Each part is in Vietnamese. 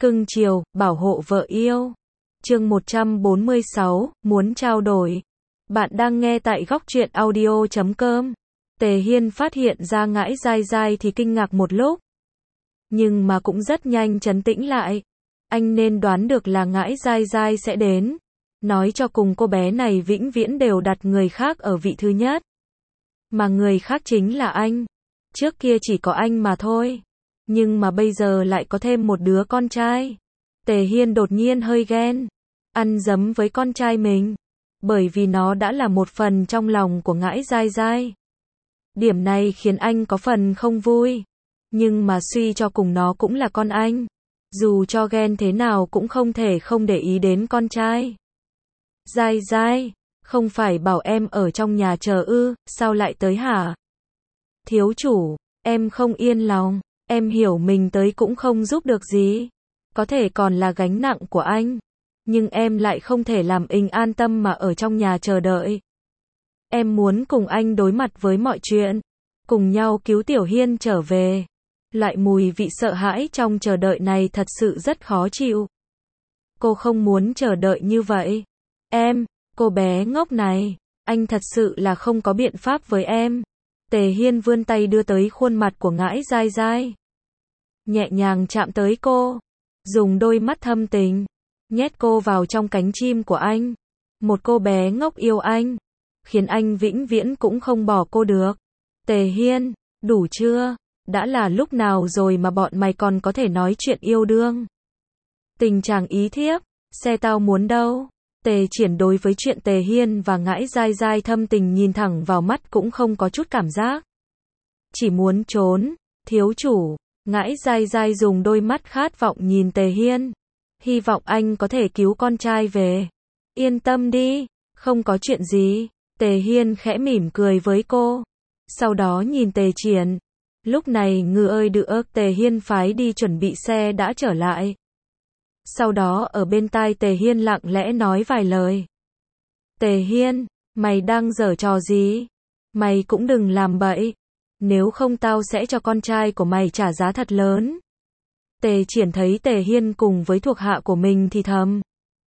Cưng chiều, bảo hộ vợ yêu. Chương 146, muốn trao đổi. Bạn đang nghe tại góc truyện audio.com. Tề Hiên phát hiện ra Ngãi Dai Dai thì kinh ngạc một lúc. Nhưng mà cũng rất nhanh trấn tĩnh lại. Anh nên đoán được là Ngãi Dai Dai sẽ đến. Nói cho cùng cô bé này vĩnh viễn đều đặt người khác ở vị thứ nhất. Mà người khác chính là anh. Trước kia chỉ có anh mà thôi. Nhưng mà bây giờ lại có thêm một đứa con trai. Tề Hiên đột nhiên hơi ghen. Ăn dấm với con trai mình. Bởi vì nó đã là một phần trong lòng của Ngãi Dai Dai. Điểm này khiến anh có phần không vui. Nhưng mà suy cho cùng nó cũng là con anh. Dù cho ghen thế nào cũng không thể không để ý đến con trai. Dai Dai, không phải bảo em ở trong nhà chờ ư, sao lại tới hả? Thiếu chủ, em không yên lòng, em hiểu mình tới cũng không giúp được gì. Có thể còn là gánh nặng của anh. Nhưng em lại không thể làm anh an tâm mà ở trong nhà chờ đợi. Em muốn cùng anh đối mặt với mọi chuyện. Cùng nhau cứu Tiểu Hiên trở về. Loại mùi vị sợ hãi trong chờ đợi này thật sự rất khó chịu. Cô không muốn chờ đợi như vậy. Cô bé ngốc này, anh thật sự là không có biện pháp với em. Tề Hiên vươn tay đưa tới khuôn mặt của Ngãi Dai Dai. Nhẹ nhàng chạm tới cô. Dùng đôi mắt thâm tình. Nhét cô vào trong cánh chim của anh. Một cô bé ngốc yêu anh. Khiến anh vĩnh viễn cũng không bỏ cô được. Tề Hiên, đủ chưa? Đã là lúc nào rồi mà bọn mày còn có thể nói chuyện yêu đương? Tình chàng ý thiếp, xe tao muốn đâu? Tề Triển đối với chuyện Tề Hiên và Ngãi Dai Dai thâm tình nhìn thẳng vào mắt cũng không có chút cảm giác. Chỉ muốn trốn, thiếu chủ. Ngãi Dai Dai dùng đôi mắt khát vọng nhìn Tề Hiên. Hy vọng anh có thể cứu con trai về. Yên tâm đi, không có chuyện gì. Tề Hiên khẽ mỉm cười với cô. Sau đó nhìn Tề Triển. Lúc này ngư ơi đựa, Tề Hiên phái đi chuẩn bị xe đã trở lại. Sau đó ở bên tai Tề Hiên lặng lẽ nói vài lời. Tề Hiên, mày đang giở trò gì? Mày cũng đừng làm bậy. Nếu không tao sẽ cho con trai của mày trả giá thật lớn. Tề Triển thấy Tề Hiên cùng với thuộc hạ của mình thì thầm.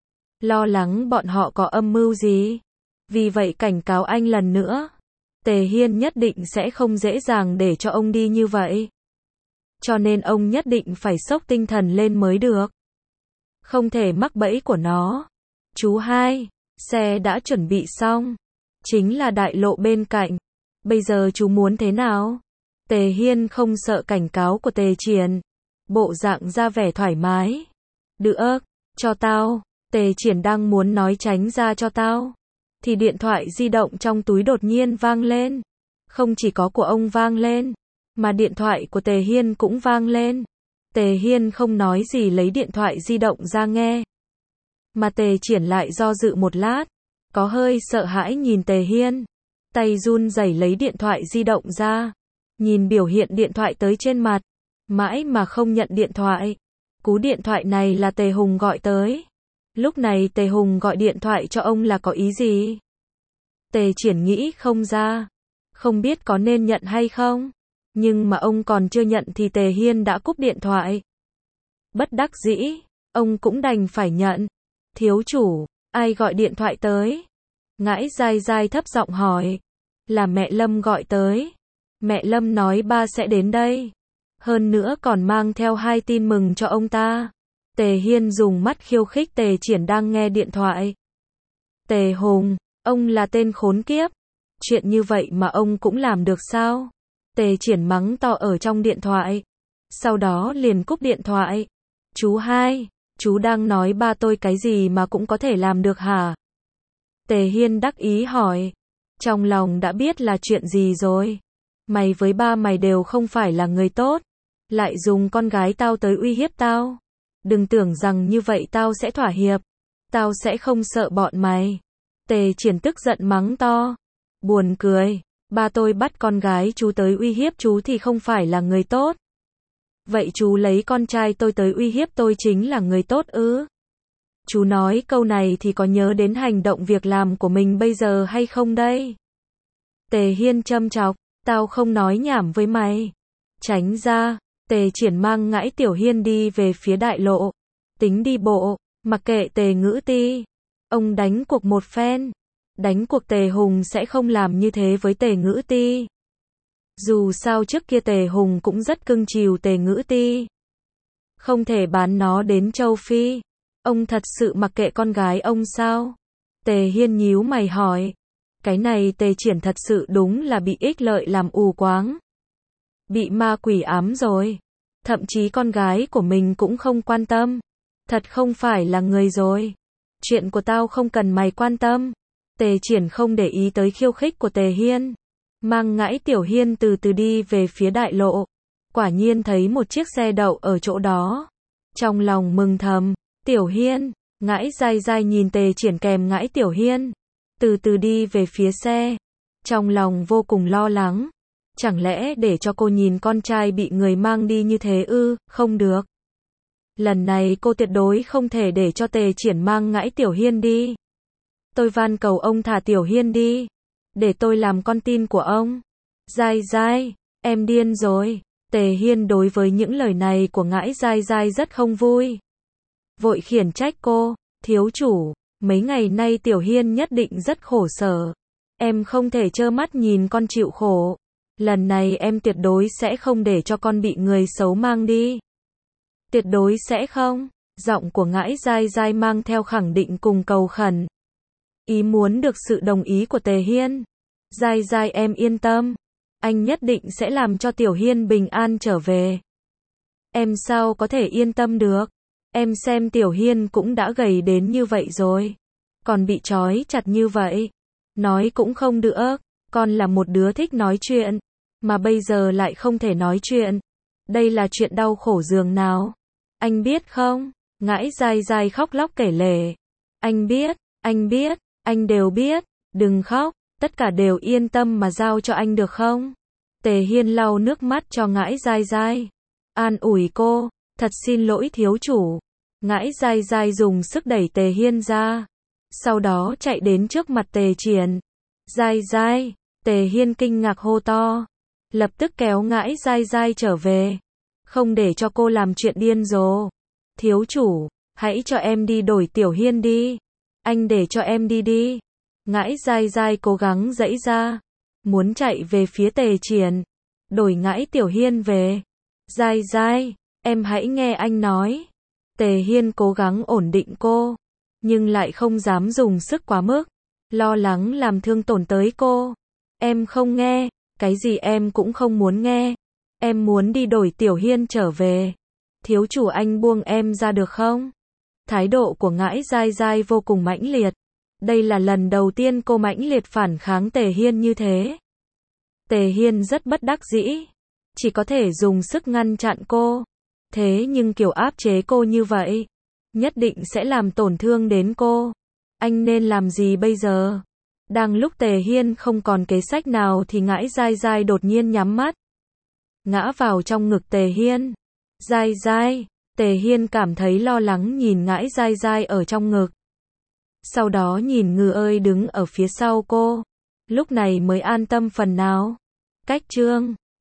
Lo lắng bọn họ có âm mưu gì. Vì vậy cảnh cáo anh lần nữa. Tề Hiên nhất định sẽ không dễ dàng để cho ông đi như vậy. Cho nên ông nhất định phải xốc tinh thần lên mới được. Không thể mắc bẫy của nó. Chú hai, xe đã chuẩn bị xong. Chính là đại lộ bên cạnh. Bây giờ chú muốn thế nào? Tề Hiên không sợ cảnh cáo của Tề Triển. Bộ dạng ra vẻ thoải mái. Được, cho tao. Tề Triển đang muốn nói tránh ra cho tao. Thì điện thoại di động trong túi đột nhiên vang lên. Không chỉ có của ông vang lên. Mà điện thoại của Tề Hiên cũng vang lên. Tề Hiên không nói gì lấy điện thoại di động ra nghe. Mà Tề Triển lại do dự một lát. Có hơi sợ hãi nhìn Tề Hiên. Tay run rẩy lấy điện thoại di động ra. Nhìn biểu hiện điện thoại tới trên mặt. Mãi mà không nhận điện thoại. Cú điện thoại này là Tề Hùng gọi tới. Lúc này Tề Hùng gọi điện thoại cho ông là có ý gì? Tề Triển nghĩ không ra. Không biết có nên nhận hay không? Nhưng mà ông còn chưa nhận thì Tề Hiên đã cúp điện thoại. Bất đắc dĩ, ông cũng đành phải nhận. Thiếu chủ, ai gọi điện thoại tới? Ngãi Dai Dai thấp giọng hỏi. Là mẹ Lâm gọi tới. Mẹ Lâm nói ba sẽ đến đây. Hơn nữa còn mang theo 2 tin mừng cho ông ta. Tề Hiên dùng mắt khiêu khích Tề Triển đang nghe điện thoại. Tề Hùng, ông là tên khốn kiếp. Chuyện như vậy mà ông cũng làm được sao? Tề Triển mắng to ở trong điện thoại. Sau đó liền cúp điện thoại. Chú hai, chú đang nói ba tôi cái gì mà cũng có thể làm được hả? Tề Hiên đắc ý hỏi. Trong lòng đã biết là chuyện gì rồi. Mày với ba mày đều không phải là người tốt. Lại dùng con gái tao tới uy hiếp tao. Đừng tưởng rằng như vậy tao sẽ thỏa hiệp. Tao sẽ không sợ bọn mày. Tề Triển tức giận mắng to. Buồn cười. Ba tôi bắt con gái chú tới uy hiếp chú thì không phải là người tốt. Vậy chú lấy con trai tôi tới uy hiếp tôi chính là người tốt ư? Chú nói câu này thì có nhớ đến hành động việc làm của mình bây giờ hay không đây? Tề Hiên châm chọc. Tao không nói nhảm với mày. Tránh ra. Tề Triển mang Ngãi Tiểu Hiên đi về phía đại lộ. tính đi bộ, mặc kệ Tề Ngữ Ti. Ông đánh cuộc một phen. Đánh cuộc Tề Hùng sẽ không làm như thế với Tề Ngữ Ti. Dù sao trước kia Tề Hùng cũng rất cưng chiều Tề Ngữ Ti. Không thể bán nó đến châu Phi. Ông thật sự mặc kệ con gái ông sao? Tề Hiên nhíu mày hỏi. Cái này Tề Triển thật sự đúng là bị ích lợi làm ù quáng. Bị ma quỷ ám rồi. Thậm chí con gái của mình cũng không quan tâm. Thật không phải là người rồi. Chuyện của tao không cần mày quan tâm. Tề Triển không để ý tới khiêu khích của Tề Hiên. Mang Ngãi Tiểu Hiên từ từ đi về phía đại lộ. Quả nhiên thấy một chiếc xe đậu ở chỗ đó. Trong lòng mừng thầm. Tiểu Hiên. Ngãi dai dai nhìn Tề Triển kèm Ngãi Tiểu Hiên. Từ từ đi về phía xe. Trong lòng vô cùng lo lắng. Chẳng lẽ để cho cô nhìn con trai bị người mang đi như thế ư? Không được. Lần này cô tuyệt đối không thể để cho Tề Triển mang Ngãi Tiểu Hiên đi. Tôi van cầu ông thả Tiểu Hiên đi. Để tôi làm con tin của ông. Dai dai, em điên rồi. Tề Hiên đối với những lời này của Ngãi dai dai rất không vui. Vội khiển trách cô. Thiếu chủ, mấy ngày nay Tiểu Hiên nhất định rất khổ sở. Em không thể trơ mắt nhìn con chịu khổ. Lần này em tuyệt đối sẽ không để cho con bị người xấu mang đi. Tuyệt đối sẽ không. Giọng của Ngãi dai dai mang theo khẳng định cùng cầu khẩn. Ý muốn được sự đồng ý của Tề Hiên. Dai dai em yên tâm. Anh nhất định sẽ làm cho Tiểu Hiên bình an trở về. Em sao có thể yên tâm được. Em xem Tiểu Hiên cũng đã gầy đến như vậy rồi. Còn bị trói chặt như vậy. Nói cũng không được. Con là một đứa thích nói chuyện. Mà bây giờ lại không thể nói chuyện. Đây là chuyện đau khổ giường nào. Anh biết không? Ngãi dai dai khóc lóc kể lể. Anh biết, anh đều biết. Đừng khóc, tất cả đều yên tâm mà giao cho anh được không? Tề Hiên lau nước mắt cho Ngãi dai dai. An ủi cô, thật xin lỗi thiếu chủ. Ngãi dai dai dùng sức đẩy Tề Hiên ra. Sau đó chạy đến trước mặt Tề Triển. Dai dai, Tề Hiên kinh ngạc hô to. Lập tức kéo Ngãi dai dai trở về. Không để cho cô làm chuyện điên rồ. Thiếu chủ, hãy cho em đi đổi Tiểu Hiên đi. Anh để cho em đi đi. Ngãi dai dai cố gắng giãy ra. Muốn chạy về phía Tề Triển. Đổi Ngãi Tiểu Hiên về. Dai dai, em hãy nghe anh nói. Tề Hiên cố gắng ổn định cô. Nhưng lại không dám dùng sức quá mức. Lo lắng làm thương tổn tới cô. Em không nghe. Cái gì em cũng không muốn nghe. Em muốn đi đổi Tiểu Hiên trở về. Thiếu chủ anh buông em ra được không? Thái độ của Ngãi dai dai vô cùng mãnh liệt. Đây là lần đầu tiên cô mãnh liệt phản kháng Tề Hiên như thế. Tề Hiên rất bất đắc dĩ. Chỉ có thể dùng sức ngăn chặn cô. Thế nhưng kiểu áp chế cô như vậy. Nhất định sẽ làm tổn thương đến cô. Anh nên làm gì bây giờ? Đang lúc Tề Hiên không còn kế sách nào thì Ngãi dai dai đột nhiên nhắm mắt. Ngã vào trong ngực Tề Hiên. Dai dai, Tề Hiên cảm thấy lo lắng nhìn Ngãi dai dai ở trong ngực. Sau đó nhìn Ngư ơi đứng ở phía sau cô. Lúc này mới an tâm phần nào. Cách chương